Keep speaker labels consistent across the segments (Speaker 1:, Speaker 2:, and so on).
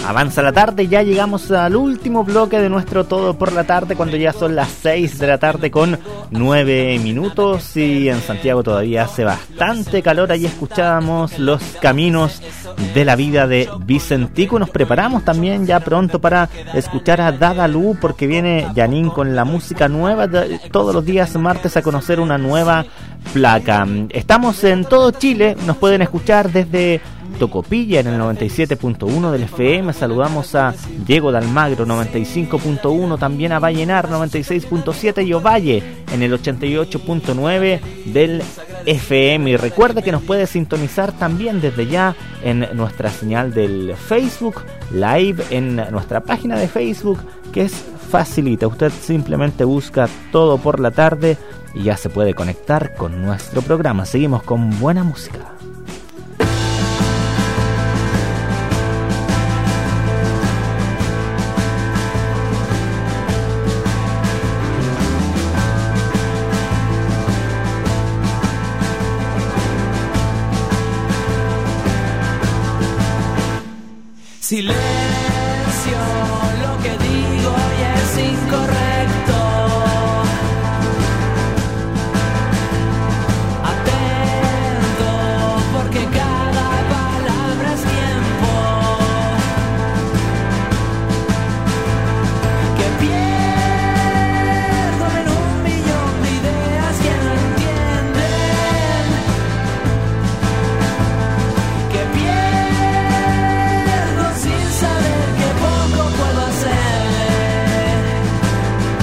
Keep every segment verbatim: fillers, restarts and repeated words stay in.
Speaker 1: Avanza la tarde, ya llegamos al último bloque de nuestro Todo por la Tarde, cuando ya son las seis de la tarde con nueve minutos y en Santiago todavía hace bastante calor. Ahí escuchábamos Los Caminos de la Vida de Vicentico. Nos preparamos también ya pronto para escuchar a Dadalú, porque viene Janine con la música nueva. Todos los días martes a conocer una nueva placa. Estamos en todo Chile, nos pueden escuchar desde Tocopilla en el noventa y siete punto uno del F M. Saludamos a Diego de Almagro, noventa y cinco punto uno, también a Vallenar, noventa y seis punto siete, y Ovalle en el ochenta y ocho punto nueve del F M. Y recuerda que nos puede sintonizar también desde ya en nuestra señal del Facebook Live, en nuestra página de Facebook, que es facilita. Usted simplemente busca Todo por la Tarde y ya se puede conectar con nuestro programa. Seguimos con buena música.
Speaker 2: Silencio, lo que digo ya es incorrecto. Atento, porque cada palabra es tiempo. Que pierdo en un millón de ideas que no entienden. Que pierdo sin saber que poco puedo hacer.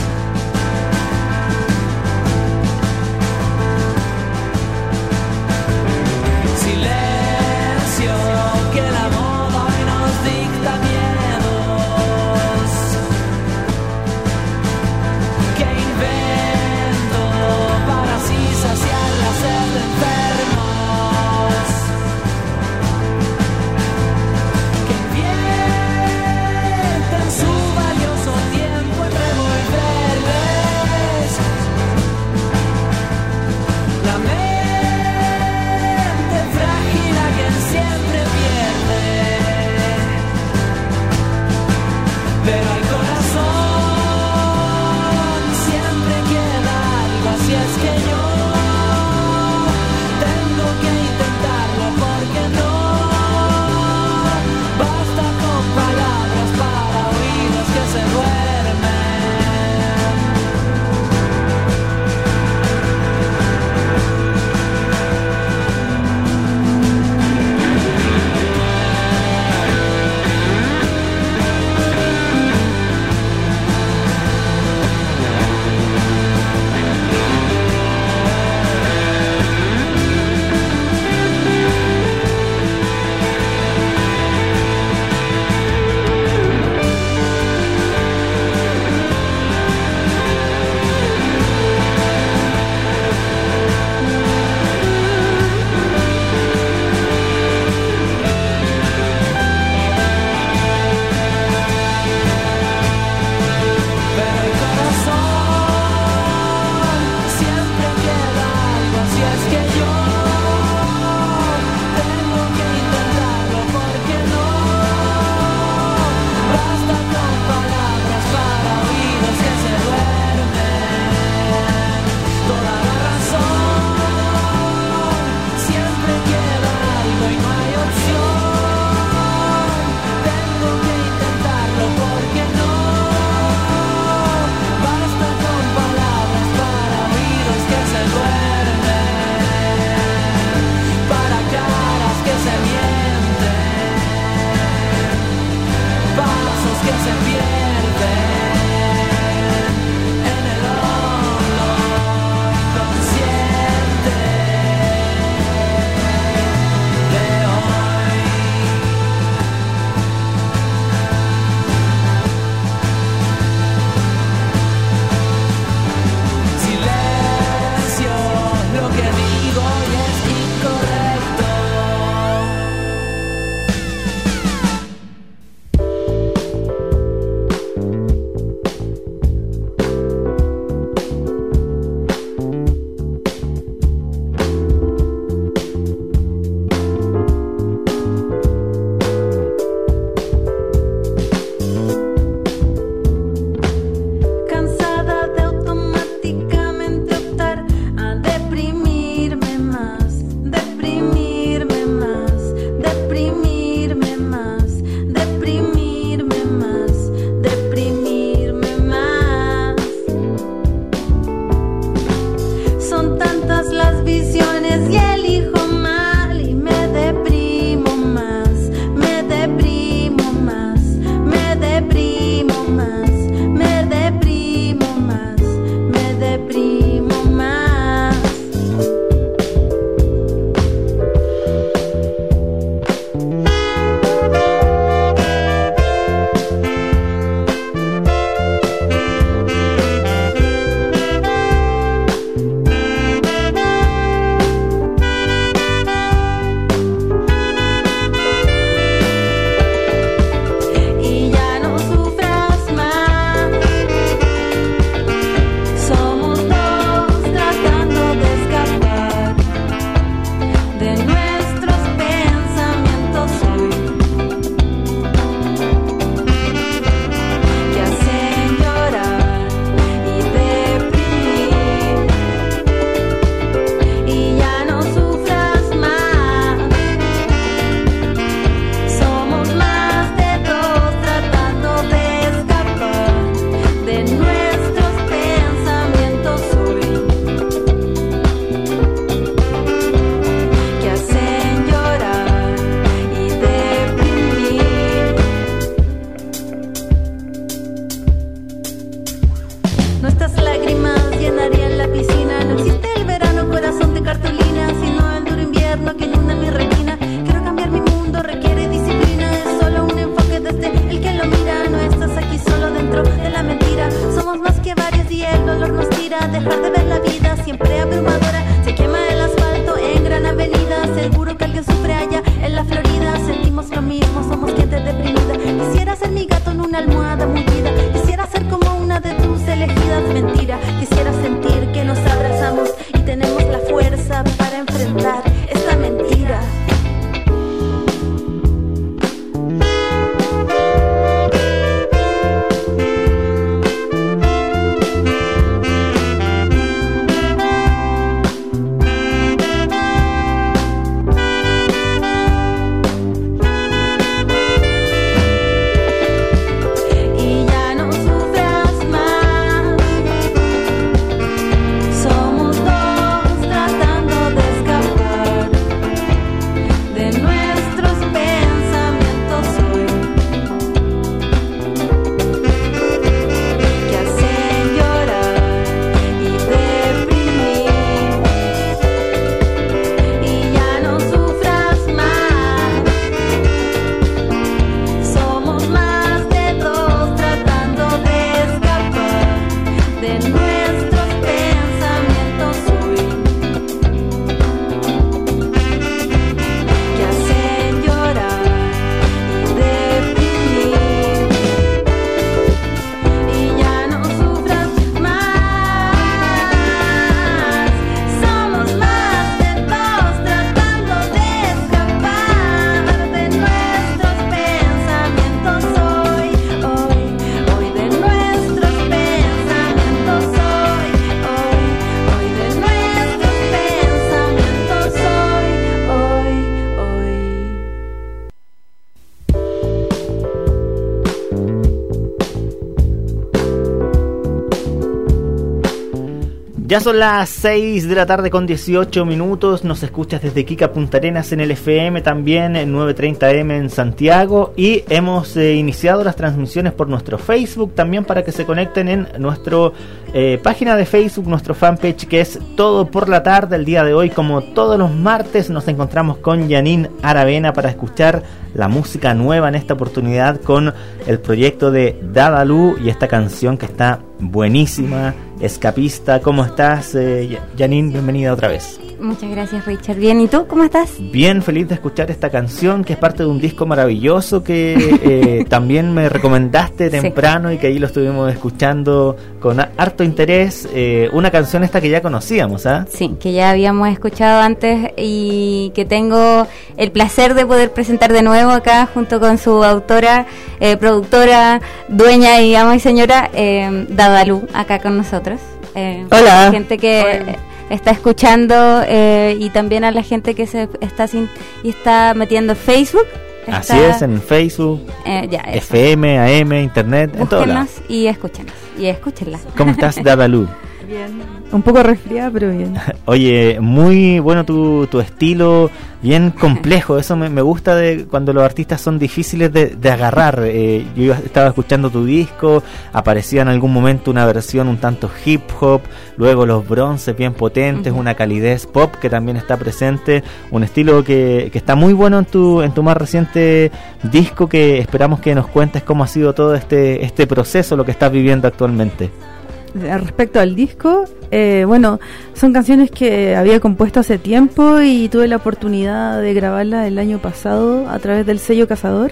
Speaker 1: Ya son las seis de la tarde con dieciocho minutos, nos escuchas desde Iquique, Punta Arenas en el F M, también en novecientos treinta A M en Santiago, y hemos eh, iniciado las transmisiones por nuestro Facebook, también para que se conecten en nuestra eh, página de Facebook, nuestro fanpage, que es Todo por la Tarde. El día de hoy, como todos los martes, nos encontramos con Janine Aravena para escuchar la música nueva, en esta oportunidad con el proyecto de Dadalú y esta canción que está buenísima, Escapista. ¿Cómo estás, eh, Janine? Bienvenida otra vez.
Speaker 3: Muchas gracias, Richard. Bien, ¿y tú? ¿Cómo estás?
Speaker 1: Bien, feliz de escuchar esta canción, que es parte de un disco maravilloso que eh, también me recomendaste temprano, sí, y que ahí lo estuvimos escuchando con harto interés. Eh, una canción esta que ya conocíamos, ¿ah? ¿eh?
Speaker 3: Sí, que ya habíamos escuchado antes y que tengo el placer de poder presentar de nuevo acá junto con su autora, eh, productora, dueña y ama y señora, eh, Dadalú, acá con nosotros. Eh,
Speaker 1: Hola.
Speaker 3: Gente que...
Speaker 1: Hola.
Speaker 3: Está escuchando eh, y también a la gente que se está sin, y está metiendo Facebook. Está,
Speaker 1: así es, en Facebook,
Speaker 3: eh, ya,
Speaker 1: F M, A M, Internet, en todo lado.
Speaker 3: Búsquennos y escúchenos y escúchenla.
Speaker 1: ¿Cómo estás, Dadalú?
Speaker 4: Bien, un poco resfriada, pero bien.
Speaker 1: Oye, muy bueno tu, tu estilo, bien complejo. Eso me, me gusta de cuando los artistas son difíciles de, de agarrar. Eh, yo iba, estaba escuchando tu disco, aparecía en algún momento una versión un tanto hip hop, luego los bronces bien potentes, uh-huh. una calidez pop que también está presente, un estilo que, que está muy bueno en tu, en tu más reciente disco, que esperamos que nos cuentes cómo ha sido todo este, este proceso, lo que estás viviendo actualmente.
Speaker 4: Respecto al disco, eh, bueno, son canciones que había compuesto hace tiempo y tuve la oportunidad de grabarlas el año pasado a través del sello Cazador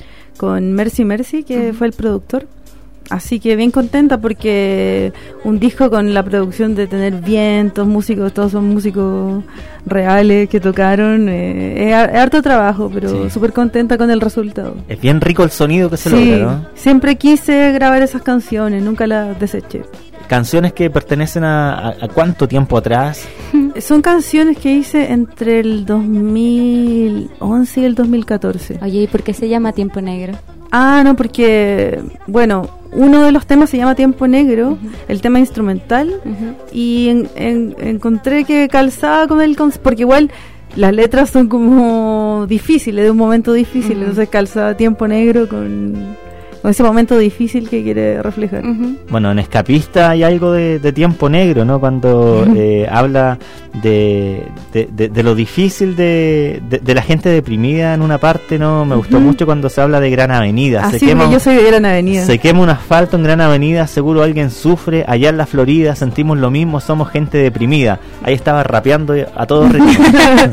Speaker 4: con Mercy Mercy, que uh-huh. fue el productor. Así que bien contenta porque un disco con la producción de tener vientos, músicos, todos son músicos reales que tocaron, eh, es, es harto trabajo, pero súper sí. contenta con el resultado.
Speaker 1: Es bien rico el sonido que se
Speaker 4: sí,
Speaker 1: logra, ¿no?
Speaker 4: Siempre quise grabar esas canciones, nunca las deseché.
Speaker 1: ¿Canciones que pertenecen a, a, a cuánto tiempo atrás?
Speaker 4: Son canciones que hice entre el dos mil once y el dos mil catorce.
Speaker 3: Oye, ¿y por qué se llama Tiempo Negro?
Speaker 4: Ah, no, porque, bueno, uno de los temas se llama Tiempo Negro, uh-huh. el tema instrumental, uh-huh. y en, en, encontré que calzaba con el concepto, porque igual las letras son como difíciles, de un momento difícil, uh-huh. entonces calzaba Tiempo Negro con... con ese momento difícil que quiere reflejar. Uh-huh.
Speaker 1: Bueno, en Escapista hay algo de, de tiempo negro, ¿no? Cuando uh-huh. eh, habla de, de, de, de lo difícil de, de, de la gente deprimida en una parte, ¿no? Me uh-huh. gustó mucho cuando se habla de Gran Avenida.
Speaker 4: Así
Speaker 1: se quema,
Speaker 4: que yo soy de Gran Avenida.
Speaker 1: Se quema un asfalto en Gran Avenida, seguro alguien sufre. Allá en la Florida sentimos lo mismo, somos gente deprimida. Ahí estaba rapeando a todo ritmo.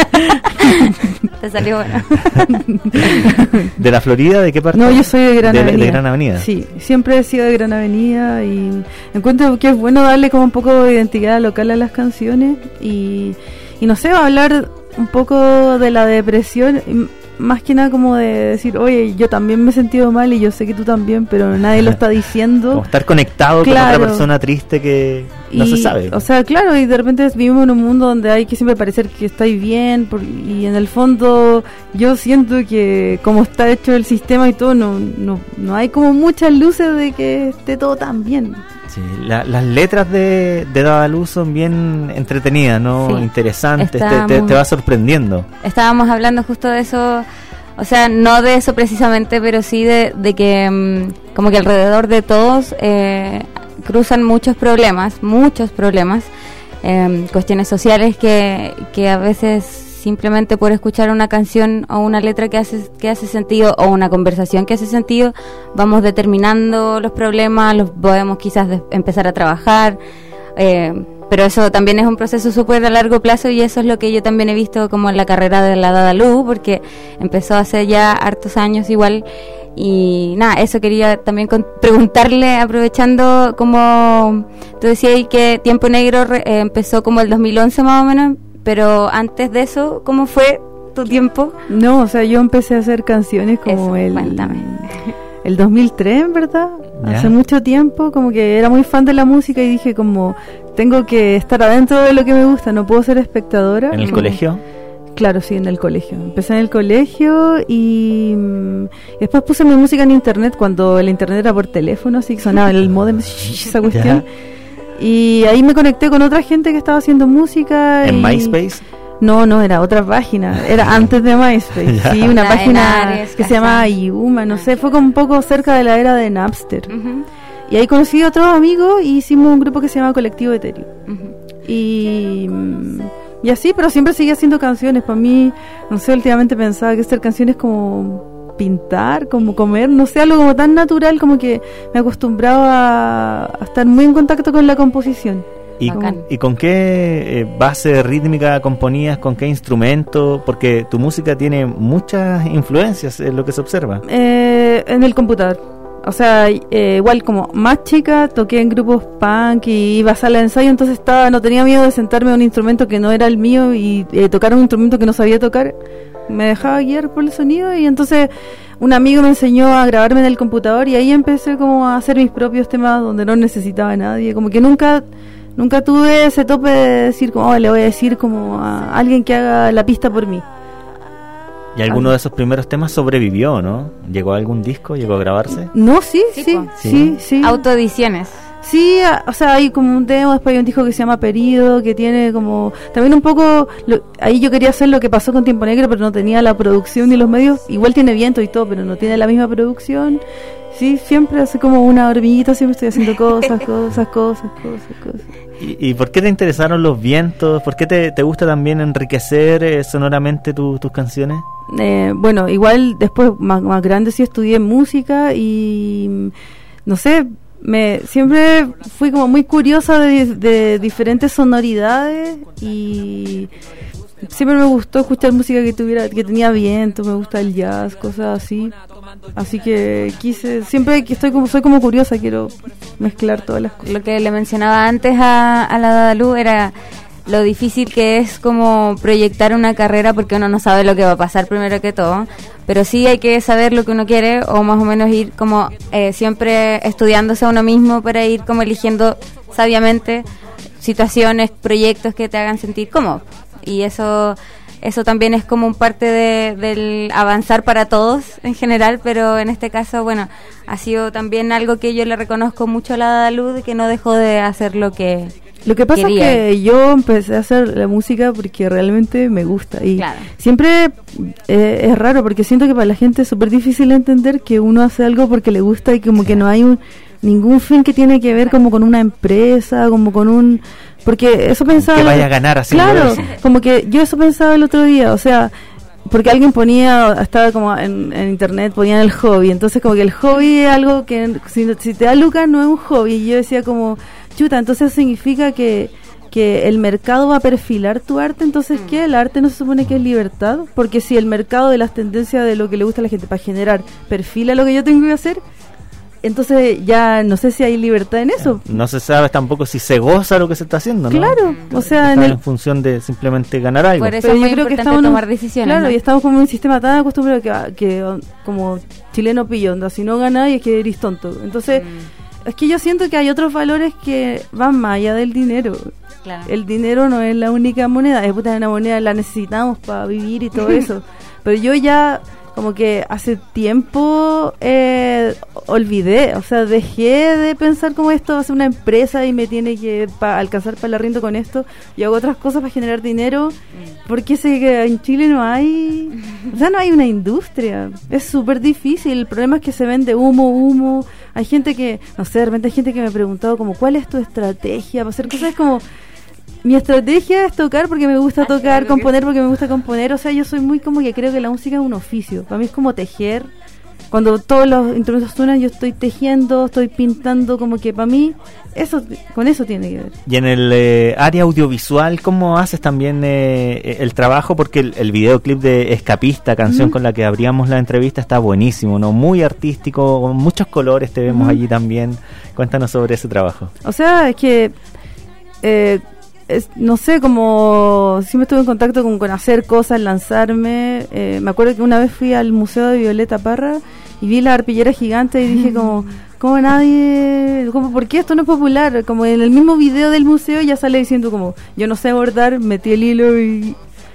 Speaker 3: Te salió bueno.
Speaker 1: ¿De la Florida? ¿De qué parte?
Speaker 4: No, yo soy de Gran
Speaker 1: de,
Speaker 4: Avenida.
Speaker 1: De Gran Avenida.
Speaker 4: Sí, siempre he sido de Gran Avenida y encuentro que es bueno darle como un poco de identidad local a las canciones y, y no sé, hablar un poco de la depresión, más que nada como de decir, oye, yo también me he sentido mal y yo sé que tú también, pero nadie lo está diciendo.
Speaker 1: Como estar conectado claro. con otra persona triste que no
Speaker 4: y,
Speaker 1: se sabe.
Speaker 4: O sea, claro, y de repente vivimos en un mundo donde hay que siempre parecer que estáis bien, por, y en el fondo yo siento que como está hecho el sistema y todo, no, no, no hay como muchas luces de que esté todo tan bien.
Speaker 1: Sí, la, las letras de, de Dadalú son bien entretenidas, ¿no? Sí, interesantes, te, te, te va sorprendiendo.
Speaker 3: Estábamos hablando justo de eso, o sea, no de eso precisamente, pero sí de, de que um, como que alrededor de todos eh, cruzan muchos problemas, muchos problemas, eh, cuestiones sociales que, que a veces simplemente por escuchar una canción o una letra que hace que hace sentido o una conversación que hace sentido, vamos determinando los problemas, los podemos quizás de, empezar a trabajar, eh, pero eso también es un proceso súper a largo plazo y eso es lo que yo también he visto como en la carrera de la Dadalú, porque empezó hace ya hartos años igual. Y nada, eso quería también con, preguntarle, aprovechando como tú decías que Tiempo Negro re, eh, empezó como el dos mil once más o menos, pero antes de eso, ¿cómo fue tu tiempo?
Speaker 4: No, o sea, yo empecé a hacer canciones como eso, el,
Speaker 3: cuéntame.
Speaker 4: el dos mil tres, en verdad,
Speaker 1: ¿ya?
Speaker 4: Hace mucho tiempo, como que era muy fan de la música y dije como, tengo que estar adentro de lo que me gusta, no puedo ser espectadora.
Speaker 1: ¿En el
Speaker 4: como,
Speaker 1: colegio?
Speaker 4: Claro, sí, en el colegio. Empecé en el colegio y, y después puse mi música en internet cuando el internet era por teléfono, así que sonaba el modem, esa cuestión.
Speaker 1: ¿Ya?
Speaker 4: Y ahí me conecté con otra gente que estaba haciendo música.
Speaker 1: ¿En
Speaker 4: y-
Speaker 1: MySpace?
Speaker 4: No, no, era otra página, era antes de MySpace,
Speaker 1: Ya.
Speaker 4: sí, una
Speaker 3: La
Speaker 4: página
Speaker 3: Henares,
Speaker 4: que se llamaba Yuma, no sé, fue como un poco cerca de la era de Napster.
Speaker 3: Ujú,
Speaker 4: Y ahí conocí a otros amigos y hicimos un grupo que se llama Colectivo Etéreo.
Speaker 3: ujú.
Speaker 4: Y, mm, y así, pero siempre seguía haciendo canciones. Para mí, no sé, últimamente pensaba que hacer canciones como pintar, como comer, no sé, algo como tan natural, como que me acostumbraba a, a estar muy en contacto con la composición.
Speaker 1: ¿Y,
Speaker 3: Bacán.
Speaker 1: ¿Y con qué eh, base rítmica componías? ¿Con qué instrumento? Porque tu música tiene muchas influencias, es lo que se observa.
Speaker 4: Eh, en el computador. O sea, eh, igual como más chica toqué en grupos punk y iba a sala de ensayo, entonces estaba, no tenía miedo de sentarme a un instrumento que no era el mío y eh, tocar un instrumento que no sabía tocar. Me dejaba guiar por el sonido y entonces un amigo me enseñó a grabarme en el computador y ahí empecé como a hacer mis propios temas donde no necesitaba a nadie. Como que nunca nunca tuve ese tope de decir como, oh, le voy a decir como a alguien que haga la pista por mí.
Speaker 1: ¿Y alguno de esos primeros temas sobrevivió, no? ¿Llegó a algún disco? ¿Llegó a grabarse?
Speaker 4: No, sí,
Speaker 3: Sí,
Speaker 4: sí,
Speaker 3: po.
Speaker 4: sí, sí.
Speaker 3: Autoediciones.
Speaker 4: Sí, a- o sea, hay como un demo, después hay un disco que se llama Periodo, que tiene como... También un poco... lo- ahí yo quería hacer lo que pasó con Tiempo Negro, pero no tenía la producción ni los medios. Igual tiene viento y todo, pero no tiene la misma producción. Sí, siempre hace como una hormiguita, siempre estoy haciendo cosas, cosas, cosas, cosas, cosas.
Speaker 1: ¿Y, y por qué te interesaron los vientos? ¿Por qué te, te gusta también enriquecer eh, sonoramente tu- tus canciones?
Speaker 4: Eh, bueno, igual después más, más grande sí estudié música y mm, no sé, me siempre fui como muy curiosa de, de diferentes sonoridades y siempre me gustó escuchar música que tuviera, que tenía viento, me gusta el jazz, cosas así. Así que quise, siempre que estoy como, soy como curiosa, quiero mezclar todas las cosas.
Speaker 3: Lo que le mencionaba antes a, a la Dadalú era lo difícil que es como proyectar una carrera porque uno no sabe lo que va a pasar primero que todo, pero sí hay que saber lo que uno quiere o más o menos ir como eh, siempre estudiándose a uno mismo para ir como eligiendo sabiamente situaciones, proyectos que te hagan sentir cómodo. Y eso eso también es como un parte de, del avanzar para todos en general, pero en este caso, bueno, ha sido también algo que yo le reconozco mucho a la Dadalú, de que no dejó de hacer lo que
Speaker 4: Lo que pasa
Speaker 3: quería.
Speaker 4: es que yo empecé a hacer la música porque realmente me gusta y
Speaker 3: Claro.
Speaker 4: siempre eh, es raro porque siento que para la gente es súper difícil entender que uno hace algo porque le gusta y como que no hay un, ningún fin que tiene que ver como con una empresa, como con un... Porque eso pensaba...
Speaker 1: Que vaya a ganar haciendo
Speaker 4: Claro,
Speaker 1: eso.
Speaker 4: como que yo eso pensaba el otro día, o sea... Porque alguien ponía, estaba como en, en internet, ponían el hobby, entonces como que el hobby es algo que si, si te da lucas no es un hobby, y yo decía como, chuta, entonces significa que, que el mercado va a perfilar tu arte, entonces ¿qué? ¿El arte no se supone que es libertad? Porque si el mercado de las tendencias de lo que le gusta a la gente para generar perfila lo que yo tengo que hacer, entonces ya no sé si hay libertad en eso.
Speaker 1: No se sabe tampoco si se goza lo que se está haciendo, ¿no?
Speaker 4: Claro, o sea, en
Speaker 1: Está
Speaker 4: el,
Speaker 1: en función de simplemente ganar algo.
Speaker 3: Por eso
Speaker 4: pero
Speaker 3: es
Speaker 4: yo
Speaker 3: muy
Speaker 4: creo que
Speaker 3: importante
Speaker 4: estamos en un-
Speaker 3: tomar decisiones.
Speaker 4: Claro,
Speaker 3: ¿no?
Speaker 4: y estamos como en un sistema tan acostumbrado que, que um, como chileno pillo, onda, si no ganas es que eres tonto. Entonces,
Speaker 3: Mm,
Speaker 4: es que yo siento que hay otros valores que van más allá del dinero.
Speaker 3: claro.
Speaker 4: El dinero no es la única moneda, es puta una moneda, la necesitamos para vivir y todo eso. Pero yo ya como que hace tiempo eh, olvidé, o sea, dejé de pensar como esto va a ser una empresa y me tiene que pa alcanzar para el arriendo con esto. Y hago otras cosas para generar dinero, porque sé que en Chile no hay, o sea, no hay una industria. Es súper difícil. El problema es que se vende humo, humo. Hay gente que, no sé, de repente hay gente que me ha preguntado como, ¿cuál es tu estrategia para hacer cosas? Es como... Mi estrategia es tocar porque me gusta
Speaker 3: Ah,
Speaker 4: tocar,
Speaker 3: claro que
Speaker 4: componer porque me gusta componer. O sea, yo soy muy como que creo que la música es un oficio. Para mí es como tejer. Cuando todos los instrumentos suenan, yo estoy tejiendo, estoy pintando, como que para mí, eso con eso tiene que ver.
Speaker 1: Y en el eh, área audiovisual, ¿cómo haces también eh, el trabajo? Porque el, el videoclip de Escapista, canción
Speaker 4: Ujú.
Speaker 1: con la que abríamos la entrevista, está buenísimo, ¿no? Muy artístico, con muchos colores te vemos
Speaker 4: Ujú.
Speaker 1: allí también. Cuéntanos sobre ese trabajo.
Speaker 4: O sea, es que, eh, es- no sé, como siempre estuve en contacto con, con hacer cosas, lanzarme. Eh, me acuerdo que una vez fui al Museo de Violeta Parra y vi la arpillera gigante y dije como, ¿cómo nadie, como, por qué esto no es popular? Como en el mismo video del museo ya sale diciendo como, yo no sé bordar, metí el hilo y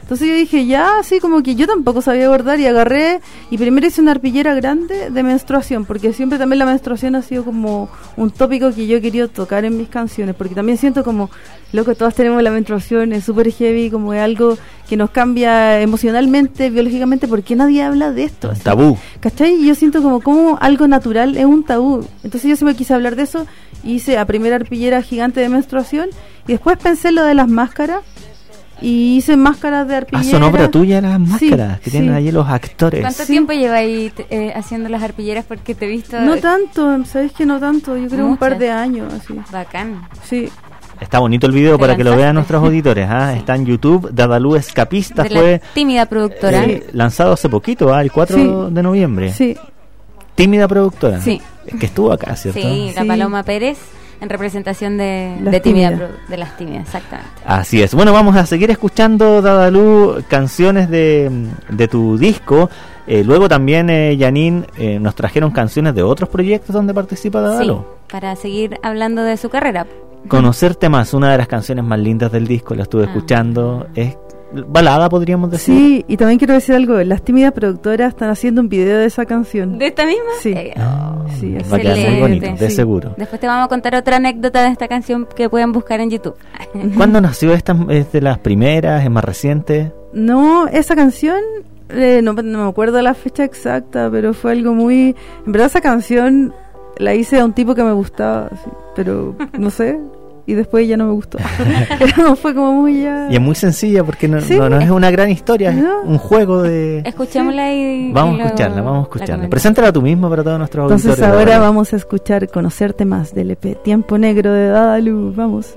Speaker 4: Entonces yo dije, ya, así como que yo tampoco sabía bordar y agarré y primero hice una arpillera grande de menstruación, porque siempre también la menstruación ha sido como un tópico que yo he querido tocar en mis canciones, porque también siento como, loco, todas tenemos la menstruación, es súper heavy, como es algo que nos cambia emocionalmente, biológicamente, porque nadie habla de esto.
Speaker 1: Un
Speaker 4: así.
Speaker 1: tabú.
Speaker 4: ¿Cachai? Y yo siento como, como algo natural es un tabú. Entonces yo siempre quise hablar de eso, hice a primera arpillera gigante de menstruación y después pensé en lo de las máscaras. Y hice máscaras de
Speaker 1: Ah,
Speaker 4: arpillera.
Speaker 1: son obra tuya las
Speaker 4: Sí,
Speaker 1: máscaras que
Speaker 4: sí.
Speaker 1: tienen ahí los actores.
Speaker 3: ¿Cuánto
Speaker 4: Sí.
Speaker 3: tiempo lleváis eh, haciendo las arpilleras? Porque te he visto...
Speaker 4: No tanto, ¿sabes que no tanto? Yo creo un par
Speaker 3: Muchas.
Speaker 4: de años, así.
Speaker 3: Bacán.
Speaker 4: Sí.
Speaker 1: Está bonito el video
Speaker 3: Te
Speaker 1: para que lo
Speaker 3: lanzaste.
Speaker 1: vean nuestros auditores. ¿ah?
Speaker 3: Sí.
Speaker 1: Está en YouTube. Dadalú Escapista
Speaker 3: De
Speaker 1: fue
Speaker 3: la tímida productora.
Speaker 1: eh, lanzado hace poquito, ¿ah? el cuatro
Speaker 4: Sí.
Speaker 1: de noviembre.
Speaker 4: Sí.
Speaker 1: Tímida productora.
Speaker 3: Sí.
Speaker 1: Es que estuvo acá, ¿cierto?
Speaker 3: Sí, la
Speaker 4: Sí.
Speaker 3: Paloma Pérez en representación de,
Speaker 4: Las
Speaker 3: de tímida,
Speaker 4: tímidas.
Speaker 3: Pro- de las tímidas, exactamente.
Speaker 1: Así es. Bueno, vamos a seguir escuchando, Dadalú, canciones de, de tu disco. Eh, luego también, eh, Janine, eh, nos trajeron canciones de otros proyectos donde participa Dadalú.
Speaker 3: Sí, para seguir hablando de su carrera.
Speaker 1: Conocerte más, una de las canciones más lindas del disco, la estuve
Speaker 3: Ah.
Speaker 1: escuchando. Es balada, podríamos decir.
Speaker 4: Sí, y también quiero decir algo, las tímidas productoras están haciendo un video de esa canción.
Speaker 3: ¿De esta misma?
Speaker 4: Sí.
Speaker 3: Eh,
Speaker 1: Ah,
Speaker 4: Sí,
Speaker 1: va a quedar muy bonito,
Speaker 3: excelente.
Speaker 1: de
Speaker 4: Sí.
Speaker 1: seguro.
Speaker 3: Después te vamos a contar otra anécdota de esta canción que pueden buscar en YouTube.
Speaker 1: ¿Cuándo nació esta? ¿Es de las primeras? ¿Es más reciente?
Speaker 4: No, esa canción, eh, no, no me acuerdo la fecha exacta, pero fue algo muy... En verdad esa canción la hice a un tipo que me gustaba, así, pero no sé, y después ya no me gustó. Pero fue como muy ya...
Speaker 1: Y es muy sencilla porque no,
Speaker 4: Sí.
Speaker 1: no, no es una gran historia, es
Speaker 4: No.
Speaker 1: un juego de...
Speaker 3: Escuchémosla y...
Speaker 1: Vamos
Speaker 3: y
Speaker 1: a
Speaker 3: luego
Speaker 1: escucharla, vamos a
Speaker 3: la
Speaker 1: escucharla.
Speaker 3: comentamos.
Speaker 1: Preséntala tú mismo para todos nuestros
Speaker 4: Entonces
Speaker 1: auditores.
Speaker 4: ahora
Speaker 1: Dadalú.
Speaker 4: vamos a escuchar Conocerte Más del E P Tiempo Negro de Dadalú, vamos.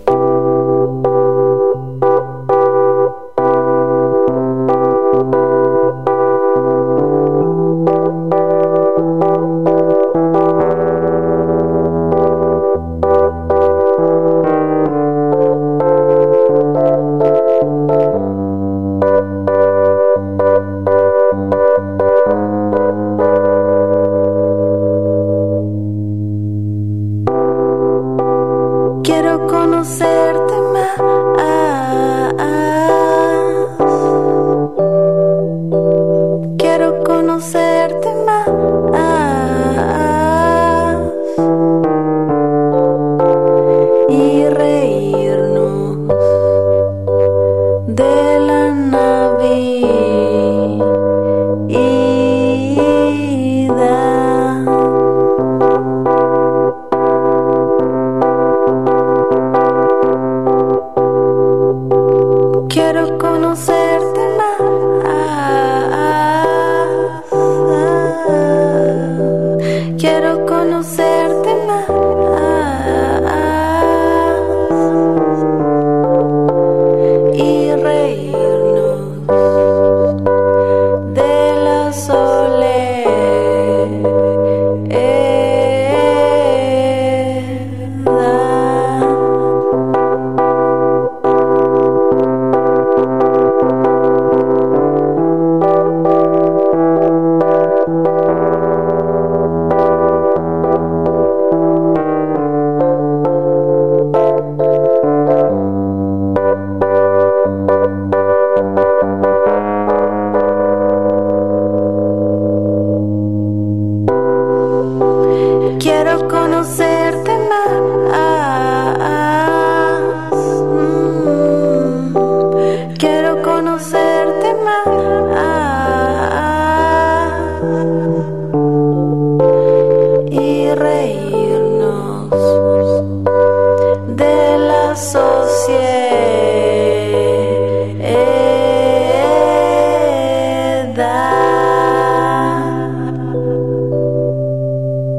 Speaker 5: Quiero conocerte más. Quiero conocerte más. Y reírnos de la Navidad. Quiero conocerte más. Quiero conocerte más. Y reírnos de la soledad. Quiero conocerte más. Mm. Quiero conocerte más. Y reírnos de la sociedad.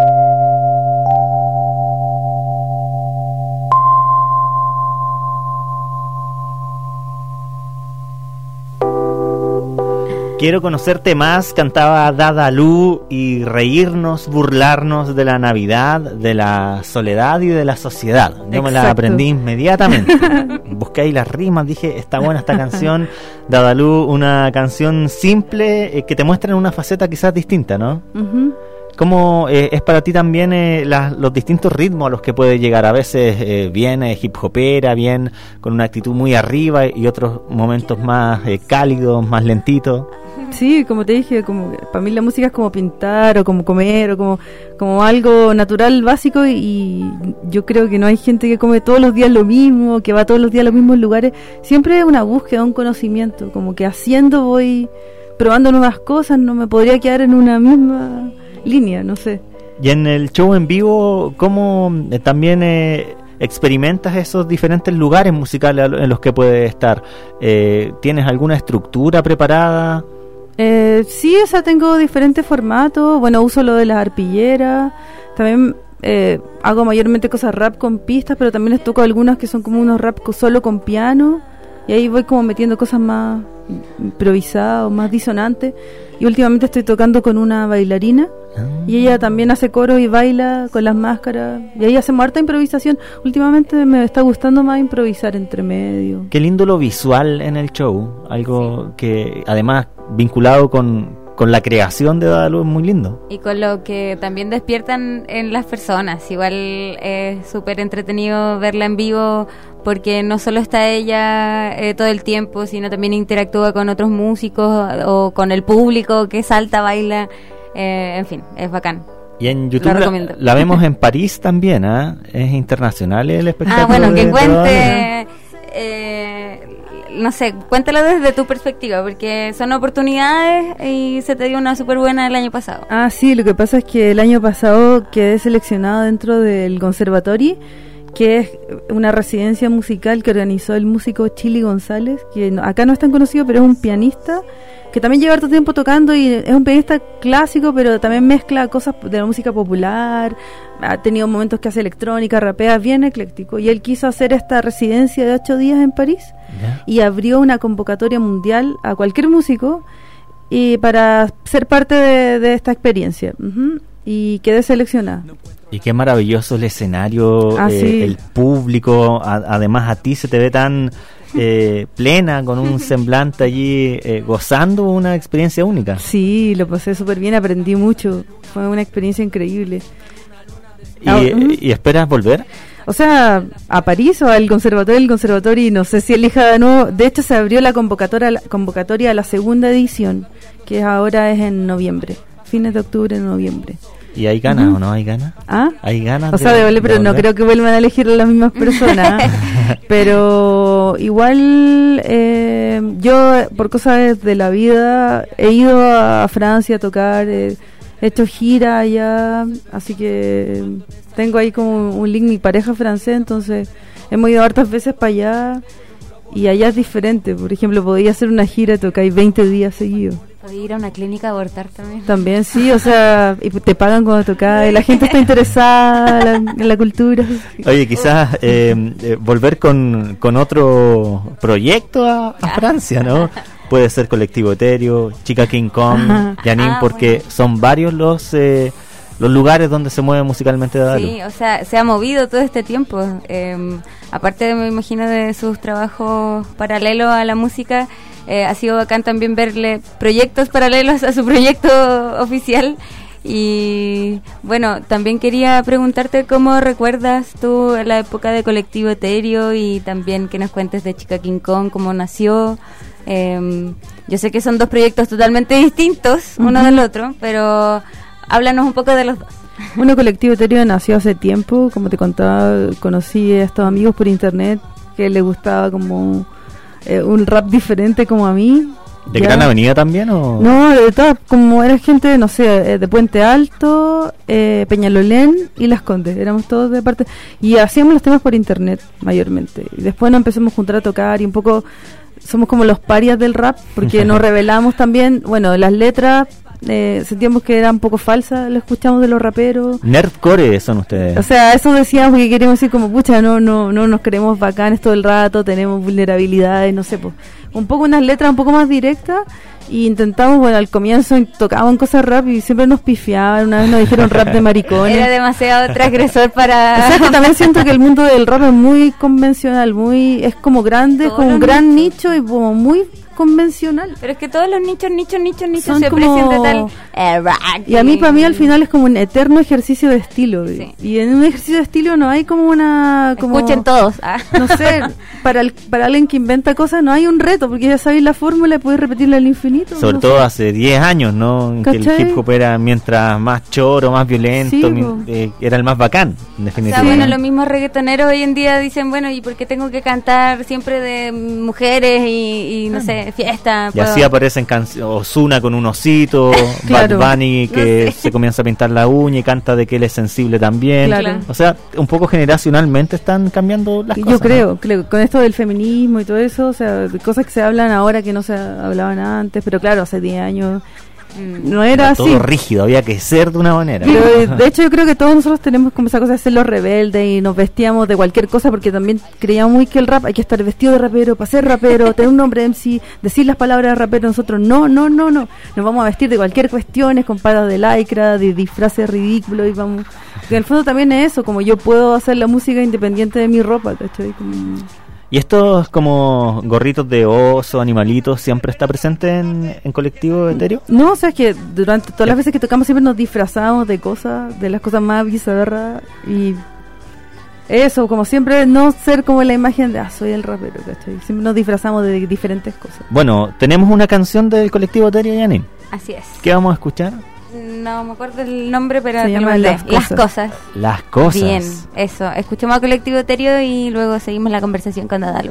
Speaker 1: Quiero conocerte más, cantaba Dadalú, y reírnos, burlarnos de la Navidad, de la soledad y de la sociedad. Yo me la
Speaker 4: Exacto.
Speaker 1: aprendí inmediatamente. Busqué ahí las rimas, dije, está buena esta canción. Dadalú, una canción simple eh, que te muestra en una faceta quizás distinta, ¿no?
Speaker 4: Ujú.
Speaker 1: ¿Cómo eh, es para ti también eh, las- los distintos ritmos a los que puede llegar? A veces eh, bien eh, hip hopera, bien con una actitud muy arriba y otros momentos más eh, cálidos, más lentitos.
Speaker 4: Sí, como te dije, como que para mí la música es como pintar o como comer o como, como algo natural, básico, y, y yo creo que no hay gente que come todos los días lo mismo, que va todos los días a los mismos lugares. Siempre es una búsqueda, un conocimiento, como que haciendo voy probando nuevas cosas, no me podría quedar en una misma línea, no sé.
Speaker 1: Y en el show en vivo, ¿cómo eh, también eh, experimentas esos diferentes lugares musicales a lo- en los que puedes estar? Eh, ¿Tienes alguna estructura preparada?
Speaker 4: Eh, sí, o sea, tengo diferentes formatos. Bueno, uso lo de las arpilleras. También eh, hago mayormente cosas rap con pistas, pero también les toco algunas que son como unos rap co- solo con piano. Y ahí voy como metiendo cosas más improvisadas o más disonantes. Y últimamente estoy tocando con una bailarina. Y ella también hace coro y baila con las máscaras. Y ahí hacemos harta improvisación. Últimamente me está gustando más improvisar entre medio.
Speaker 1: Qué lindo lo visual en el show, algo que además vinculado con, con la creación de Dalu es muy lindo.
Speaker 3: Y con lo que también despiertan en las personas. Igual es súper entretenido verla en vivo porque no solo está ella eh, todo el tiempo, sino también interactúa con otros músicos o con el público que salta, baila. Eh, en fin, es bacán.
Speaker 1: Y en YouTube
Speaker 3: La
Speaker 1: la,
Speaker 3: recomiendo.
Speaker 1: la vemos en París también, ¿ah? Es internacional el espectáculo.
Speaker 3: Ah, bueno,
Speaker 1: de-
Speaker 3: que
Speaker 1: de Dalu.
Speaker 3: cuente, eh, no sé, cuéntalo desde tu perspectiva, porque son oportunidades y se te dio una súper buena el año pasado.
Speaker 4: Ah, sí, lo que pasa es que el año pasado quedé seleccionada dentro del Conservatorio, que es una residencia musical que organizó el músico Chili González, que no- acá no es tan conocido, pero es un pianista que también lleva harto tiempo tocando y es un pianista clásico, pero también mezcla cosas de la música popular, ha tenido momentos que hace electrónica, rapea, bien ecléctico, y él quiso hacer esta residencia de ocho días en París
Speaker 1: Ya.
Speaker 4: y abrió una convocatoria mundial a cualquier músico y para ser parte de, de esta experiencia. Ujú. Y quedé seleccionada.
Speaker 1: Y qué maravilloso el escenario,
Speaker 4: Ah,
Speaker 1: eh,
Speaker 4: sí.
Speaker 1: el público, a- además a ti se te ve tan eh, plena, con un semblante allí, eh, gozando una experiencia única.
Speaker 4: Sí, lo pasé súper bien, aprendí mucho, fue una experiencia increíble.
Speaker 1: ¿Y,
Speaker 4: Ah,
Speaker 1: eh,
Speaker 4: ujú.
Speaker 1: ¿y esperas volver?
Speaker 4: O sea, a París o al conservatorio, el conservatorio, y no sé si elija de nuevo. De hecho, se abrió la convocatoria, la convocatoria a la segunda edición, que ahora es en noviembre, fines de octubre, noviembre.
Speaker 1: ¿Y hay ganas
Speaker 4: Ujú.
Speaker 1: o no hay ganas?
Speaker 4: ¿Ah?
Speaker 1: ¿Hay ganas?
Speaker 4: O sea, de volver, pero no
Speaker 1: volver?
Speaker 4: creo que vuelvan a elegir a las mismas personas. Pero igual, eh, yo, por cosas de la vida, he ido a Francia a tocar, eh, he hecho gira allá, así que tengo ahí como un link, mi pareja francés, entonces hemos ido hartas veces para allá. Y allá es diferente. Por ejemplo, podía hacer una gira, tocáis veinte días seguidos.
Speaker 3: Podía ir a una clínica a abortar también.
Speaker 4: También sí, o sea, y te pagan cuando tocas, y la gente está interesada en la, en la cultura.
Speaker 1: Oye, quizás eh, eh, volver con, con otro proyecto a, a Francia, ¿no? Puede ser Colectivo Etéreo, Chica King Kong,
Speaker 4: Ajá.
Speaker 1: Janine,
Speaker 3: Ah,
Speaker 1: porque
Speaker 3: bueno.
Speaker 1: son varios los eh, los lugares donde se mueve musicalmente Dalu.
Speaker 3: Sí, o sea, se ha movido todo este tiempo. Eh, aparte, me imagino, de sus trabajos paralelos a la música, eh, ha sido bacán también verle proyectos paralelos a su proyecto oficial. Y bueno, también quería preguntarte cómo recuerdas tú la época de Colectivo Etéreo y también que nos cuentes de Chica King Kong, cómo nació. Eh, yo sé que son dos proyectos totalmente distintos uno
Speaker 4: Ujú.
Speaker 3: del otro, pero háblanos un poco de los dos.
Speaker 4: Bueno, Colectivo Etéreo nació hace tiempo, como te contaba, conocí a estos amigos por internet que les gustaba como eh, un rap diferente como a mí.
Speaker 1: ¿De
Speaker 4: Ya.
Speaker 1: Gran Avenida también o...?
Speaker 4: No, de todas, como era gente, no sé, eh, de Puente Alto, eh, Peñalolén y Las Condes, éramos todos de parte, y hacíamos los temas por internet mayormente, y después nos empezamos a juntar a tocar y un poco somos como los parias del rap, porque nos revelamos también, bueno, las letras, eh, sentíamos que eran un poco falsas, lo escuchamos de los raperos.
Speaker 1: Nerdcore son ustedes.
Speaker 4: O sea, eso decíamos porque queríamos decir como, pucha, no no no nos creemos bacanes todo el rato, tenemos vulnerabilidades, no sé, pues, un poco unas letras un poco más directas, y intentamos, bueno, al comienzo tocaban cosas rap y siempre nos pifiaban, una vez nos dijeron rap de maricones.
Speaker 3: Era demasiado transgresor para...
Speaker 4: O sea, que también siento que el mundo del rap es muy convencional, muy es como grande, es
Speaker 3: Todos
Speaker 4: como un
Speaker 3: los
Speaker 4: gran
Speaker 3: nichos.
Speaker 4: nicho y como muy convencional.
Speaker 3: Pero es que todos los nichos, nichos, nichos, nichos
Speaker 4: Son
Speaker 3: se
Speaker 4: como-
Speaker 3: aprecian de tal... eh, rock
Speaker 4: Y a mí, para mí, al final es como un eterno ejercicio de estilo.
Speaker 3: Sí.
Speaker 4: Y en un ejercicio de estilo no hay como una... Como,
Speaker 3: Escuchen todos. ah.
Speaker 4: No sé, para el, para alguien que inventa cosas no hay un reto, porque ya sabéis la fórmula y podéis repetirla al infinito.
Speaker 1: Sobre
Speaker 4: no
Speaker 1: todo
Speaker 4: sé.
Speaker 1: hace diez años, ¿no? En que el
Speaker 4: ¿Cachai?
Speaker 1: hip hop era mientras más choro, más violento,
Speaker 4: Sí,
Speaker 1: mi-
Speaker 4: po.
Speaker 1: eh, era el más bacán, en
Speaker 3: O sea,
Speaker 1: definitiva.
Speaker 3: bueno,
Speaker 1: ¿no?
Speaker 3: los mismos reggaetoneros hoy en día dicen, bueno, ¿y por qué tengo que cantar siempre de mujeres y, y no sé, fiesta?
Speaker 1: Y
Speaker 3: Puedo-
Speaker 1: así aparecen canciones, Ozuna con un osito,
Speaker 4: Claro.
Speaker 1: Bad Bunny que
Speaker 3: No sé.
Speaker 1: se comienza a pintar la uña y canta de que él es sensible también.
Speaker 4: Claro.
Speaker 1: O sea, un poco generacionalmente están cambiando las
Speaker 4: Yo
Speaker 1: cosas.
Speaker 4: creo,
Speaker 1: ¿no?
Speaker 4: creo, con esto del feminismo y todo eso, o sea, de cosas que se hablan ahora que no se hablaban antes, pero claro, hace diez años
Speaker 3: Mm.
Speaker 4: no era
Speaker 1: Era todo
Speaker 4: así.
Speaker 1: rígido, había que ser de una manera.
Speaker 4: Pero eh, de hecho yo creo que todos nosotros tenemos como esa cosa de ser los rebeldes y nos vestíamos de cualquier cosa porque también creíamos muy que el rap hay que estar vestido de rapero para ser rapero, tener un nombre de M C, decir las palabras de rapero. Nosotros no, no, no, no. Nos vamos a vestir de cualquier cuestión, con patas de lycra, de disfraces ridículos y vamos... Que en el fondo también es eso, como yo puedo hacer la música independiente de mi ropa, ¿cachai? Como...
Speaker 1: Y estos como gorritos de oso, animalitos, ¿siempre está presente en, en Colectivo Etéreo?
Speaker 4: No, o sea, es que durante todas las veces que tocamos siempre nos disfrazamos de cosas, de las cosas más bizarras y eso, como siempre, no ser como la imagen de, ah, soy el rapero, ¿cachai? Siempre nos disfrazamos de diferentes cosas.
Speaker 1: Bueno, tenemos una canción del Colectivo Etéreo, Janine.
Speaker 3: Así es.
Speaker 1: ¿Qué vamos a escuchar?
Speaker 3: No me acuerdo el nombre, pero
Speaker 4: Se
Speaker 3: te lo
Speaker 4: llama
Speaker 3: mandé.
Speaker 4: Las
Speaker 3: Las
Speaker 4: Cosas.
Speaker 3: cosas.
Speaker 1: Las cosas.
Speaker 3: Bien, eso. Escuchemos a Colectivo Etéreo y luego seguimos la conversación con Dadalu.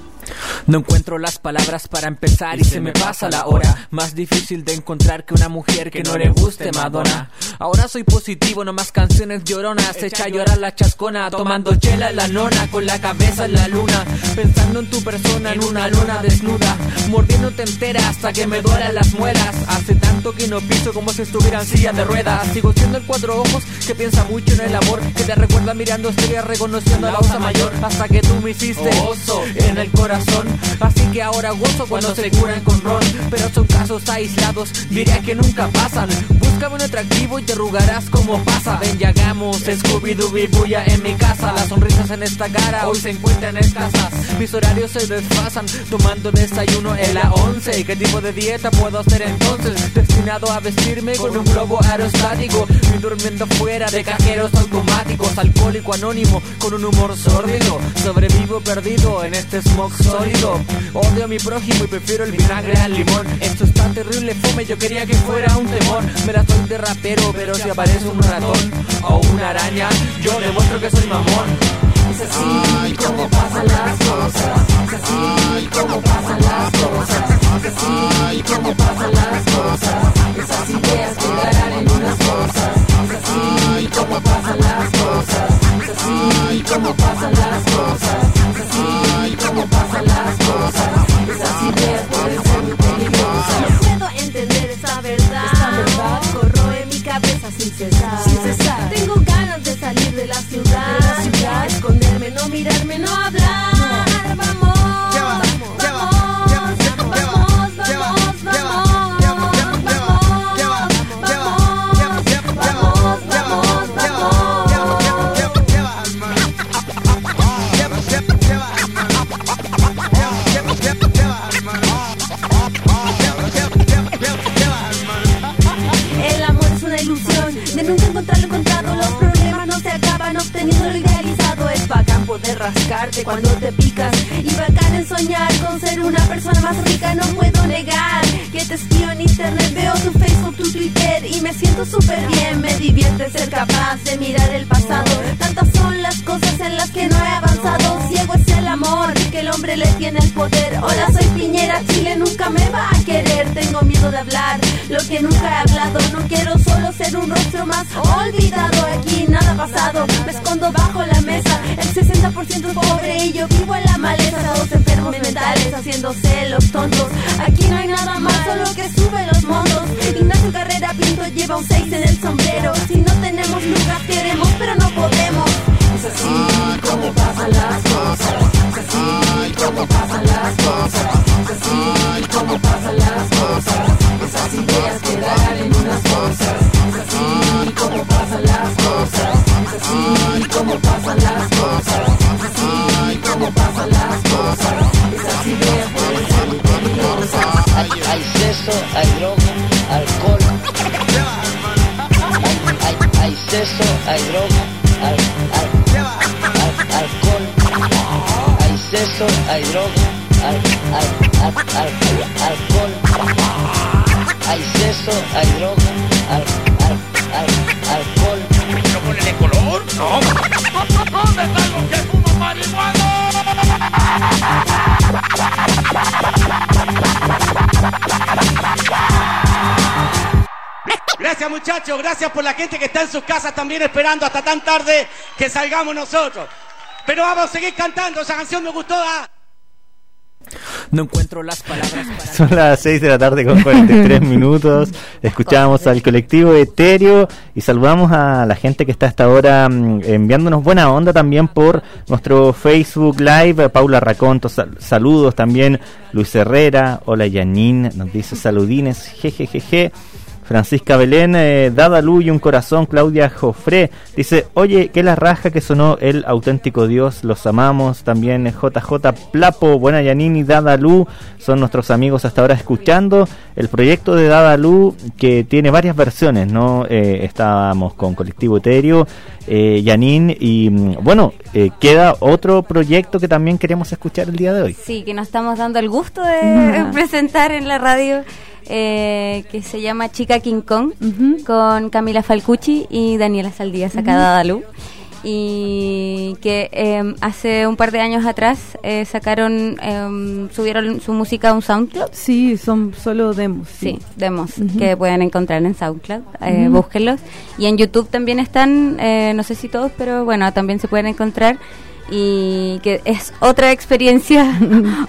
Speaker 2: No encuentro las palabras para empezar y se me pasa la hora. Más difícil de encontrar que una mujer que no le guste Madonna. Ahora soy positivo, no más canciones lloronas. Echa a llorar la chascona, tomando chela en la nona, con la cabeza en la luna, pensando en tu persona en una luna desnuda, mordiéndote entera hasta que me duelan las muelas. Hace tanto que no piso como si estuviera en silla de ruedas. Sigo siendo el cuatro ojos que piensa mucho en el amor, que te recuerda mirando estrellas, reconociendo a la osa mayor, hasta que tú me hiciste oso en el corazón. Así que ahora gozo cuando se curan con ron, pero son casos aislados, diría que nunca pasan. Búscame un atractivo y te arrugarás como pasa. Ven y hagamos Scooby-Dooby bulla en mi casa. Las sonrisas en esta cara hoy se encuentran escasas. Mis horarios se desfasan, tomando desayuno en la once. ¿Qué tipo de dieta puedo hacer entonces? Destinado a vestirme con un globo aerostático y durmiendo fuera de cajeros automáticos. Alcohólico anónimo con un humor sórdido, sobrevivo perdido en este smog sólido. Odio a mi prójimo y prefiero el vinagre al limón. Esto está terrible fome, yo quería que fuera un temor. Me la doy de rapero, pero si aparece un ratón o una araña, yo demuestro que soy mamón. Es así como pasan las cosas. Es así como pasan las cosas. Es así como pasan las cosas. Esas ideas quedarán en unas cosas. Es así como pasan las cosas. Es así como pasan las cosas. Es así como pasan las cosas. Esas ideas pueden ser muy peligrosas.
Speaker 5: No puedo entender esa verdad.
Speaker 2: Esta verdad
Speaker 5: corro en mi cabeza sin cesar.
Speaker 2: Sin cesar.
Speaker 5: Tengo ganas de salir de la ciudad.
Speaker 2: De la ciudad.
Speaker 5: Esconderme, no mirarme, no hablar. Vamos,
Speaker 6: Lleva,
Speaker 5: vamos,
Speaker 6: lleva,
Speaker 5: vamos,
Speaker 6: lleva,
Speaker 5: vamos,
Speaker 6: lleva,
Speaker 5: vamos,
Speaker 6: lleva,
Speaker 5: vamos,
Speaker 6: lleva,
Speaker 5: vamos,
Speaker 6: lleva,
Speaker 5: vamos,
Speaker 6: lleva,
Speaker 5: vamos,
Speaker 6: lleva,
Speaker 5: vamos,
Speaker 6: lleva,
Speaker 5: vamos,
Speaker 6: lleva,
Speaker 5: vamos,
Speaker 6: lleva,
Speaker 5: vamos.
Speaker 6: lleva, lleva, lleva, alma. Lleva, lleva, lleva, alma. Lleva, lleva, lleva, alma. Lleva, lleva, lleva, lleva, lleva, alma.
Speaker 5: El amor es una ilusión de nunca encontrarlo encontrado. Los problemas no se acaban obteniendo lo idealizado. Es bacán poder rascarte cuando te picas y bacán en soñar con ser una persona más rica. No puedo negar que te espío en internet, veo tu Facebook, tu Twitter y me siento súper bien. Me divierte ser capaz de mirar el pasado. Tantas son las cosas en las que no he avanzado. Ciego es el amor que el hombre le tiene el poder. Hola, soy Piñera, Chile nunca me va a querer. Tengo miedo de hablar lo que nunca he hablado. No quiero solo ser un rostro más olvidado. Aquí nada pasado, me escondo bajo la mesa. El sesenta por ciento es pobre y yo vivo en la maleza. Dos enfermos mentales haciéndose los tontos. Aquí no hay nada más, solo que sube los montos. Ignacio Carrera Pinto lleva un seis en el sombrero. Si no tenemos nunca queremos, pero no podemos.
Speaker 2: Es así como pasan las cosas. Es así como pasan las cosas. Es así como pasan las cosas. Esas ideas quedarán en unas cosas. Es así como pasan las cosas. Es así como pasan las cosas. Es así como pasan las cosas. Esas ideas pueden ser muy peligrosas.
Speaker 7: hay droga, alcohol. Hay, hay, hay sexo, hay droga, al, al, al, alcohol. Hay sexo, hay droga, al, al, al, al, alcohol. Hay sexo, hay droga, al, al, al, alcohol.
Speaker 8: ¿No ponele color? No. ¿Dónde están los que fuman marihuana?
Speaker 6: Gracias muchachos, gracias por la gente que está en sus casas también esperando hasta tan tarde que salgamos nosotros. Pero vamos a seguir cantando, esa canción me gustó. ¿Ah?
Speaker 2: No encuentro las palabras para...
Speaker 1: Son las seis de la tarde con cuarenta y tres minutos. Escuchábamos al colectivo Etéreo y saludamos a la gente que está hasta ahora mm, enviándonos buena onda también por nuestro Facebook Live. Paula Raconto, sal- saludos también. Luis Herrera, hola Yanin, nos dice saludines, jejejeje. Francisca Belén, eh, Dada Lu y un corazón. Claudia Jofré dice, oye, que la raja que sonó el auténtico Dios, los amamos. También eh, J J Plapo, buena Yanini, Dada Lu, son nuestros amigos hasta ahora escuchando el proyecto de Dada Lu, que tiene varias versiones, ¿no? Eh, estábamos con Colectivo Etéreo, eh, Yanin, y bueno, eh, queda otro proyecto que también queremos escuchar el día de hoy.
Speaker 3: Sí, que nos estamos dando el gusto de uh-huh. presentar en la radio. Eh, que se llama Chica King Kong, uh-huh. con Camila Falcucci y Daniela Saldías, acá uh-huh. Dada Lu, y que eh, hace un par de años atrás eh, sacaron, eh, subieron su música a un SoundCloud.
Speaker 4: Sí, son solo demos.
Speaker 3: Sí, sí demos
Speaker 4: uh-huh.
Speaker 3: que pueden encontrar en SoundCloud, eh, uh-huh. búsquenlos. Y en YouTube también están, eh, no sé si todos, pero bueno, también se pueden encontrar. Y que es otra experiencia,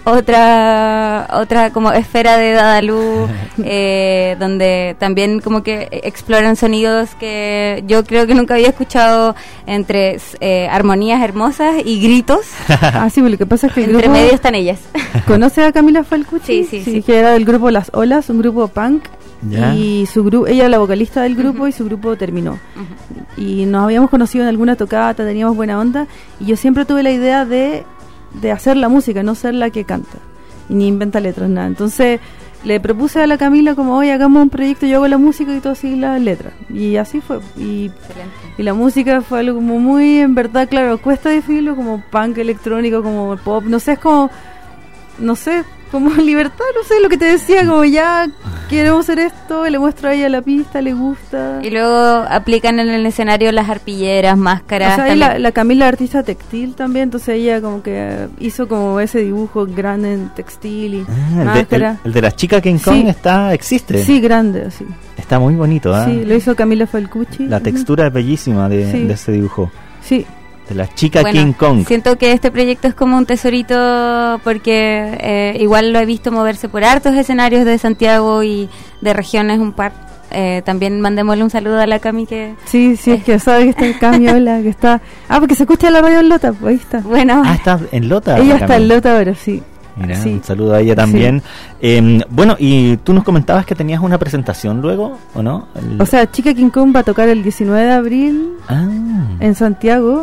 Speaker 3: otra otra como esfera de Dada Lu, eh, donde también como que exploran sonidos que yo creo que nunca había escuchado, entre eh, armonías hermosas y gritos.
Speaker 4: Ah, sí, lo que pasa es que el
Speaker 3: entre
Speaker 4: grupo...
Speaker 3: medio están ellas.
Speaker 4: ¿Conoce a Camila Falcucci?
Speaker 3: Sí, sí, sí, sí.
Speaker 4: Que era del grupo Las Olas, un grupo punk. ¿Ya? Y su grupo, ella era la vocalista del grupo, uh-huh. y su grupo terminó. Uh-huh. Y nos habíamos conocido en alguna tocata, teníamos buena onda, y yo siempre tuve la idea de, de hacer la música, no ser la que canta y ni inventa letras, nada. Entonces le propuse a la Camila como, oye, hagamos un proyecto, yo hago la música y tú así las letras. Y así fue. Y, y la música fue algo como muy, en verdad, claro, cuesta definirlo como punk electrónico, como pop, no sé, es como, no sé, como libertad, no sé, lo que te decía, como ya queremos hacer esto, le muestro a ella la pista, le gusta.
Speaker 3: Y luego aplican en el escenario las arpilleras, máscaras.
Speaker 4: O sea, la, la Camila es artista textil también, entonces ella como que hizo como ese dibujo grande en textil y
Speaker 1: ah,
Speaker 4: máscara.
Speaker 1: El de, el, el de la chica King Kong, sí. está, existe.
Speaker 4: Sí, grande, sí.
Speaker 1: Está muy bonito, ¿eh?
Speaker 4: Sí, lo hizo Camila Falcucci.
Speaker 1: La textura uh-huh. es bellísima de, sí. de ese dibujo.
Speaker 4: Sí.
Speaker 1: De la chica
Speaker 3: bueno,
Speaker 1: King Kong.
Speaker 3: Siento que este proyecto es como un tesorito porque eh, igual lo he visto moverse por hartos escenarios de Santiago y de regiones un par. Eh, también mandémosle un saludo a la Cami que...
Speaker 4: Sí, sí, es que sabe que está en Cami, hola, que está... Ah, porque se escucha la radio en Lota, pues ahí está.
Speaker 3: Bueno.
Speaker 1: Ah, está en Lota.
Speaker 4: Ella está en Lota ahora, sí.
Speaker 1: Mira,
Speaker 4: sí.
Speaker 1: un saludo a ella también. Sí. Eh, bueno, y tú nos comentabas que tenías una presentación luego, ¿o no? El...
Speaker 4: O sea, Chica King Kong va a tocar el diecinueve de abril ah. en Santiago.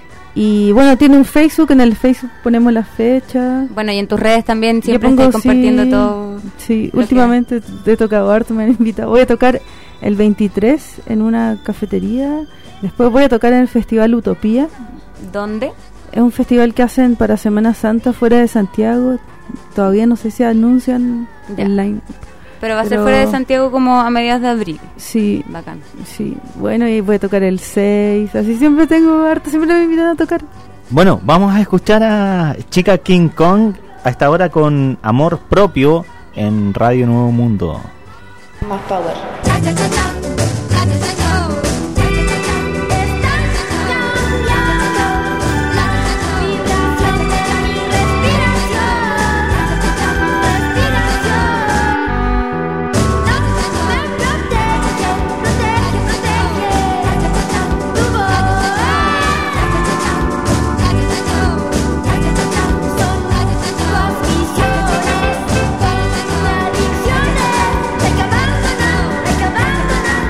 Speaker 4: Y bueno, tiene un Facebook, en el Facebook ponemos la fecha.
Speaker 3: Bueno, y en tus redes también siempre pongo, estoy compartiendo
Speaker 4: sí,
Speaker 3: todo.
Speaker 4: Sí, últimamente que... te he tocado harto, me han invitado. Voy a tocar el veintitrés en una cafetería. Después voy a tocar en el Festival Utopía.
Speaker 3: ¿Dónde?
Speaker 4: Es un festival que hacen para Semana Santa fuera de Santiago. Todavía no sé si anuncian ya. online.
Speaker 3: Pero va a Pero... ser fuera de Santiago como a mediados de abril.
Speaker 4: Sí.
Speaker 3: Bacán.
Speaker 4: Sí. Bueno, y voy a tocar el seis. Así siempre tengo harto, siempre me invitan a tocar.
Speaker 1: Bueno, vamos a escuchar a Chica King Kong a esta hora con Amor Propio en Radio Nuevo Mundo.
Speaker 9: Más power.
Speaker 5: Hay que abandonar, hay que abandonar.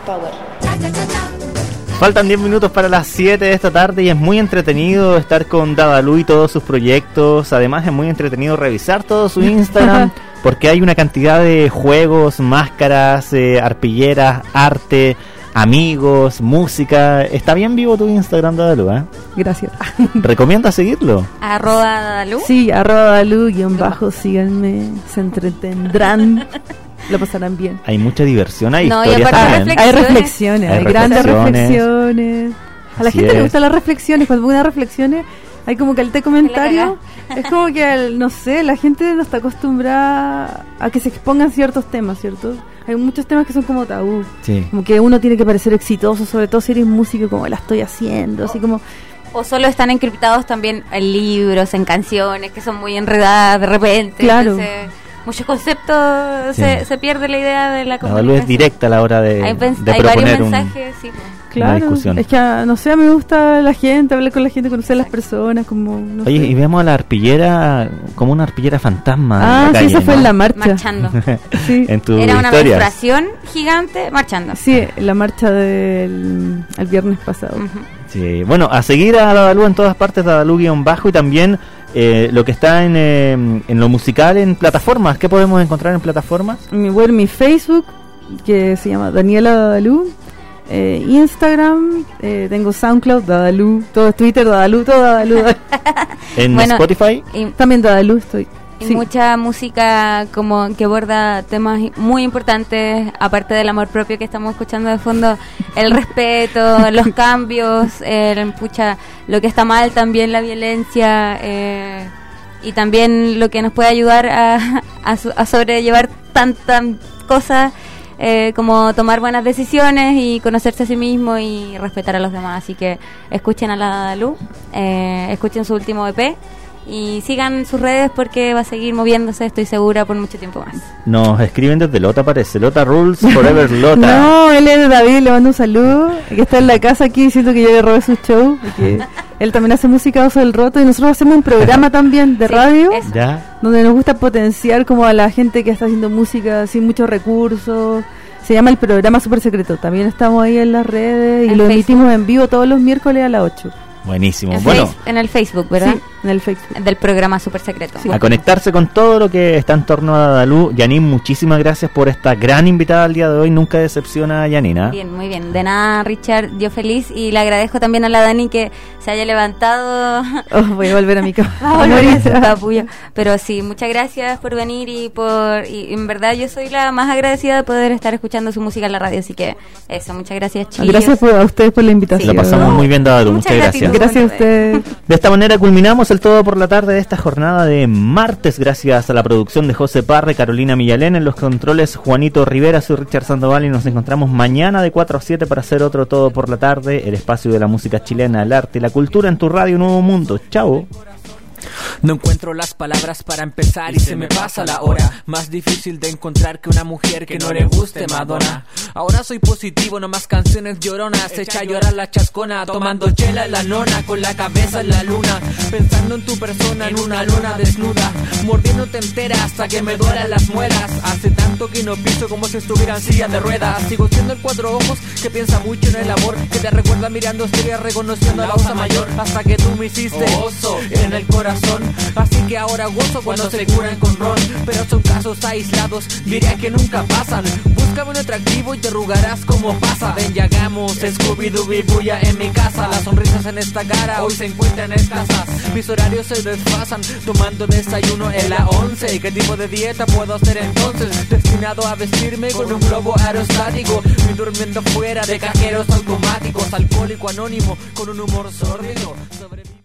Speaker 9: Power.
Speaker 1: Faltan diez minutos para las siete de esta tarde y es muy entretenido estar con Dadalú y todos sus proyectos. Además es muy entretenido revisar todo su Instagram porque hay una cantidad de juegos, máscaras, eh, arpilleras, arte, amigos, música. Está bien vivo tu Instagram, Dadalú, ¿eh?
Speaker 4: Gracias.
Speaker 1: ¿Recomiendas seguirlo?
Speaker 3: Arroba Dadalú.
Speaker 4: Sí, arroba Dadalú, guión bajo, síganme, se entretendrán. Lo pasarán bien.
Speaker 1: Hay mucha diversión, hay
Speaker 3: no,
Speaker 1: historias también.
Speaker 4: Hay reflexiones, hay, hay grandes reflexiones. A la
Speaker 1: Así
Speaker 4: gente
Speaker 1: es.
Speaker 4: le gustan las reflexiones. Cuando pongo unas reflexiones, hay como que el te comentario. Es como que, el, no sé, la gente no está acostumbrada a que se expongan ciertos temas, ¿cierto? Hay muchos temas que son como tabú.
Speaker 1: Sí.
Speaker 4: Como que uno tiene que parecer exitoso, sobre todo si eres músico, como la estoy haciendo, así como...
Speaker 3: O solo están encriptados también en libros, en canciones, que son muy enredadas de repente.
Speaker 4: Claro.
Speaker 3: Entonces, muchos conceptos,
Speaker 1: Sí.
Speaker 3: se, se pierde la idea de la
Speaker 1: La Dadalú
Speaker 3: comunicación.
Speaker 1: es directa a la hora de,
Speaker 3: Hay, pens-
Speaker 1: de
Speaker 3: hay
Speaker 1: proponer
Speaker 3: varios
Speaker 1: un,
Speaker 3: mensajes, sí. pues.
Speaker 1: una
Speaker 4: Claro,
Speaker 1: discusión.
Speaker 4: es que, ah, no sé, a mí me gusta la gente, hablar con la gente, conocer a las personas, como... No
Speaker 1: Oye,
Speaker 4: sé.
Speaker 1: y vemos a la arpillera como una arpillera fantasma.
Speaker 4: Ah,
Speaker 1: en la
Speaker 4: sí,
Speaker 1: calle,
Speaker 4: esa fue
Speaker 1: ¿no?
Speaker 4: en la marcha.
Speaker 3: Marchando.
Speaker 4: Sí.
Speaker 1: En tu
Speaker 3: Era una
Speaker 1: historia.
Speaker 3: menstruación gigante marchando.
Speaker 4: Sí, la marcha del el viernes pasado.
Speaker 3: Ujú.
Speaker 1: Sí. Bueno, a seguir a Dadalú en todas partes, Dadalú-bajo, y también eh, lo que está en, eh, en lo musical en plataformas. ¿Qué podemos encontrar en plataformas?
Speaker 4: Mi, bueno, mi Facebook, que se llama Daniela Dadalú. Eh, Instagram, eh, tengo SoundCloud, Dadalú, todo Twitter, Dadalú, todo Dadalú. Dadalú.
Speaker 1: En
Speaker 3: Bueno,
Speaker 1: Spotify.
Speaker 3: Y,
Speaker 4: También Dadalú estoy.
Speaker 3: y
Speaker 4: Sí.
Speaker 3: mucha música como que aborda temas muy importantes, aparte del amor propio que estamos escuchando de fondo, el respeto, los cambios, el, pucha, lo que está mal también, la violencia, eh, y también lo que nos puede ayudar a, a, su- a sobrellevar tantas cosas. Eh, como tomar buenas decisiones y conocerse a sí mismo y respetar a los demás. Así que escuchen a la Dadalú, eh, escuchen su último E P y sigan sus redes porque va a seguir moviéndose, estoy segura, por mucho tiempo más.
Speaker 1: Nos escriben desde Lota, parece. Lota Rules Forever Lota.
Speaker 4: No, él es David, le mando un saludo. Que está en la casa aquí diciendo que yo le robé su show. Porque él también hace música Oso del Roto. Y nosotros hacemos un programa también de
Speaker 3: Sí,
Speaker 4: radio.
Speaker 3: eso.
Speaker 1: Ya.
Speaker 4: Donde nos gusta potenciar como a la gente que está haciendo música sin muchos recursos. Se llama el programa Super Secreto. También estamos ahí en las redes y
Speaker 3: En
Speaker 4: lo
Speaker 3: Facebook.
Speaker 4: emitimos en vivo todos los miércoles a las ocho.
Speaker 1: Buenísimo.
Speaker 3: En,
Speaker 1: Bueno,
Speaker 3: face- en el Facebook, ¿verdad?
Speaker 4: Sí, en el Facebook.
Speaker 3: Del programa Super Secreto.
Speaker 1: a conectarse con todo lo que está en torno a Dadalú. Yanin, muchísimas gracias por esta gran invitada al día de hoy. Nunca decepciona a Yanina.
Speaker 3: Bien, muy bien. De nada, Richard, yo feliz y le agradezco también a la Dani que se haya levantado.
Speaker 4: Oh, voy a volver a mi cama.
Speaker 3: a volver a su capullo. Pero sí, muchas gracias por venir y por y en verdad yo soy la más agradecida de poder estar escuchando su música en la radio, así que eso, muchas gracias, chicos.
Speaker 4: Gracias por, a ustedes por la invitación.
Speaker 1: Lo pasamos muy bien, Dadalú.
Speaker 3: Muchas
Speaker 1: Muchas gracias.
Speaker 3: gratitud.
Speaker 4: Gracias a ustedes.
Speaker 1: De esta manera culminamos el todo por la tarde de esta jornada de martes, gracias a la producción de José Parre, Carolina Millalén, en los controles Juanito Rivera, soy Richard Sandoval y nos encontramos mañana de cuatro a siete para hacer otro todo por la tarde, el espacio de la música chilena, el arte y la cultura en tu radio Nuevo Mundo. Chao.
Speaker 2: No encuentro las palabras para empezar y se me pasa la hora. Más difícil de encontrar que una mujer que no le guste Madonna. Ahora soy positivo, no más canciones lloronas. Echa a llorar la chascona, tomando chela en la nona, con la cabeza en la luna, pensando en tu persona en una luna desnuda, mordiéndote entera hasta que me duelan las muelas. Hace tanto que no piso como si estuviera en silla de ruedas. Sigo siendo el cuatro ojos que piensa mucho en el amor, que te recuerda mirando estrellas, reconociendo a la osa mayor, hasta que tú me hiciste oso en el corazón. Así que ahora gozo cuando se curan con ron, pero son casos aislados, diría que nunca pasan. Búscame un atractivo y te arrugarás como pasa. Ven, ya hagamos Scooby-Doo bulla en mi casa. Las sonrisas en esta cara hoy se encuentran escasas. Mis horarios se desfasan, tomando desayuno en la once. ¿Y qué tipo de dieta puedo hacer entonces? Destinado a vestirme con un globo aerostático y durmiendo fuera de cajeros automáticos. Alcohólico anónimo con un humor sórdido sobre mi...